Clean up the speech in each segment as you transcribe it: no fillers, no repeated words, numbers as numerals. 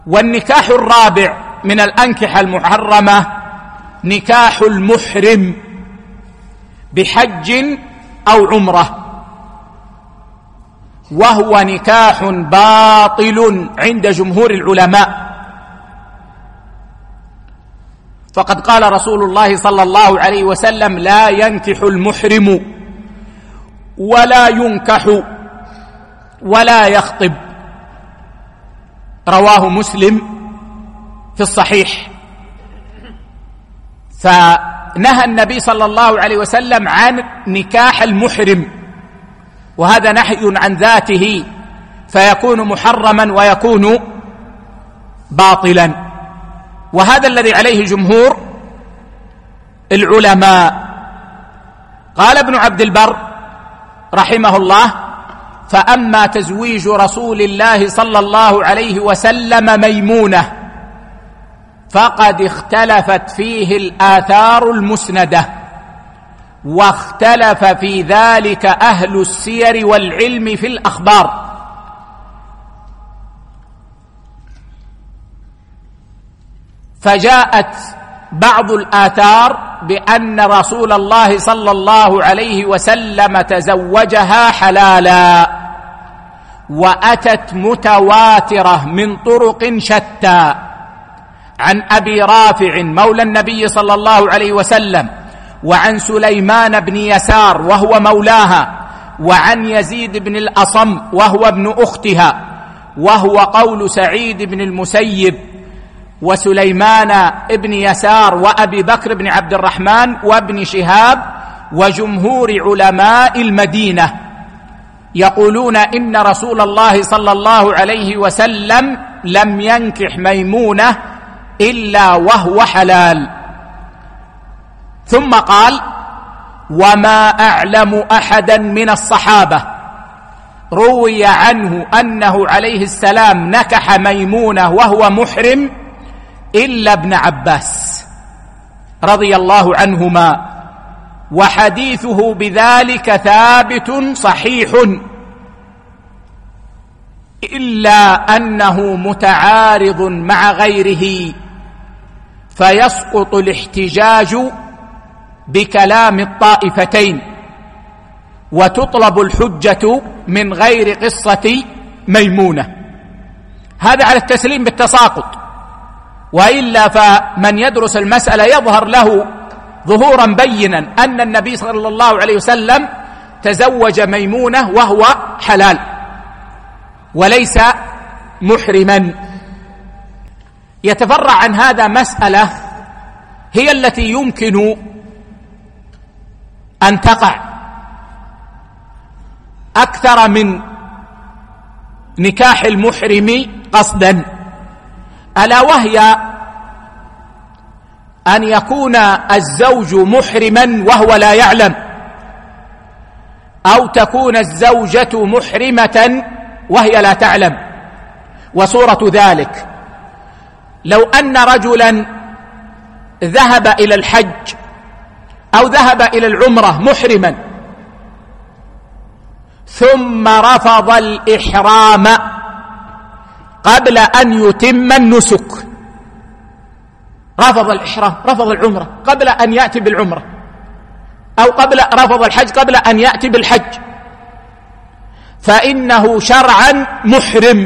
والنكاح الرابع من الأنكحة المحرمة نكاح المحرم بحج أو عمرة، وهو نكاح باطل عند جمهور العلماء. فقد قال رسول الله صلى الله عليه وسلم: لا ينكح المحرم ولا ينكح ولا يخطب، رواه مسلم في الصحيح. فنهى النبي صلى الله عليه وسلم عن نكاح المحرم، وهذا نهي عن ذاته فيكون محرما ويكون باطلا، وهذا الذي عليه جمهور العلماء. قال ابن عبد البر رحمه الله: فأما تزويج رسول الله صلى الله عليه وسلم ميمونة فقد اختلفت فيه الآثار المسندة، واختلف في ذلك أهل السير والعلم في الأخبار. فجاءت بعض الآثار بأن رسول الله صلى الله عليه وسلم تزوجها حلالا، وأتت متواترة من طرق شتى عن أبي رافع مولى النبي صلى الله عليه وسلم، وعن سليمان بن يسار وهو مولاها، وعن يزيد بن الأصم وهو ابن أختها، وهو قول سعيد بن المسيب وسليمان بن يسار وأبي بكر بن عبد الرحمن وابن شهاب وجمهور علماء المدينة، يقولون إن رسول الله صلى الله عليه وسلم لم ينكح ميمونة إلا وهو حلال. ثم قال: وما أعلم أحدا من الصحابة روي عنه أنه عليه السلام نكح ميمونة وهو محرم إلا ابن عباس رضي الله عنهما، وحديثه بذلك ثابت صحيح، إلا أنه متعارض مع غيره، فيسقط الاحتجاج بكلام الطائفتين، وتطلب الحجة من غير قصة ميمونة. هذا على التسليم بالتساقط، وإلا فمن يدرس المسألة يظهر له ظهورا بينا أن النبي صلى الله عليه وسلم تزوج ميمونة وهو حلال وليس محرما. يتفرع عن هذا مسألة هي التي يمكن أن تقع أكثر من نكاح المحرم قصدا، ألا وهي أن يكون الزوج محرما وهو لا يعلم، أو تكون الزوجة محرمة وهي لا تعلم. وصورة ذلك لو أن رجلا ذهب إلى الحج أو ذهب إلى العمرة محرما ثم رفض الإحرام قبل أن يتم النسك، رفض الإحرام، رفض العمرة قبل أن يأتي بالعمرة، أو رفض الحج قبل أن يأتي بالحج، فإنه شرعا محرم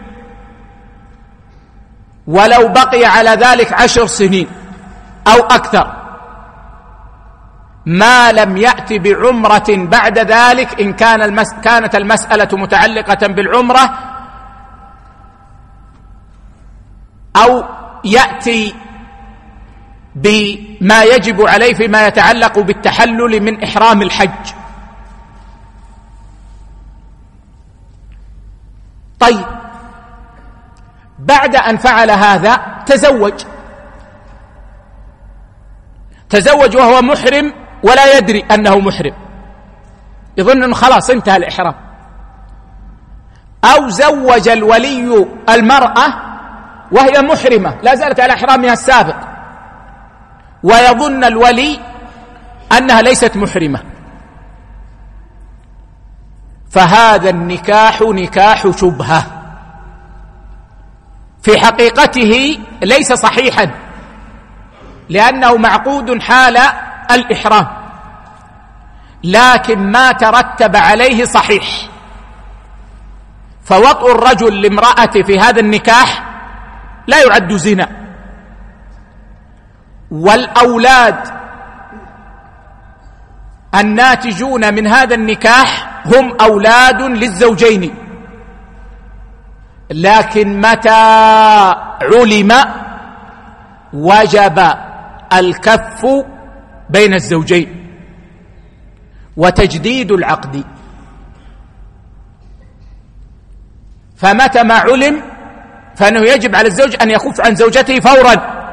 ولو بقي على ذلك 10 سنين أو أكثر، ما لم يأتي بعمرة بعد ذلك، إن كانت المسألة متعلقة بالعمرة، أو يأتي بما يجب عليه فيما يتعلق بالتحلل من إحرام الحج. طيب، بعد أن فعل هذا تزوج وهو محرم ولا يدري أنه محرم، يظن أنه خلاص انتهى الإحرام. أو زوج الولي المرأة وهي محرمة لا زالت على إحرامها السابق، ويظن الولي أنها ليست محرمة، فهذا النكاح نكاح شبهة، في حقيقته ليس صحيحا، لأنه معقود حال الإحرام، لكن ما ترتب عليه صحيح. فوطء الرجل لامرأته في هذا النكاح لا يعد زنا، والأولاد الناتجون من هذا النكاح هم أولاد للزوجين، لكن متى علم وجب الكف بين الزوجين وتجديد العقد. فمتى ما علم فإنه يجب على الزوج أن يكف عن زوجته فورا،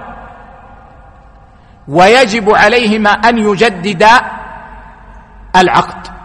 ويجب عليهما أن يجددا العقد.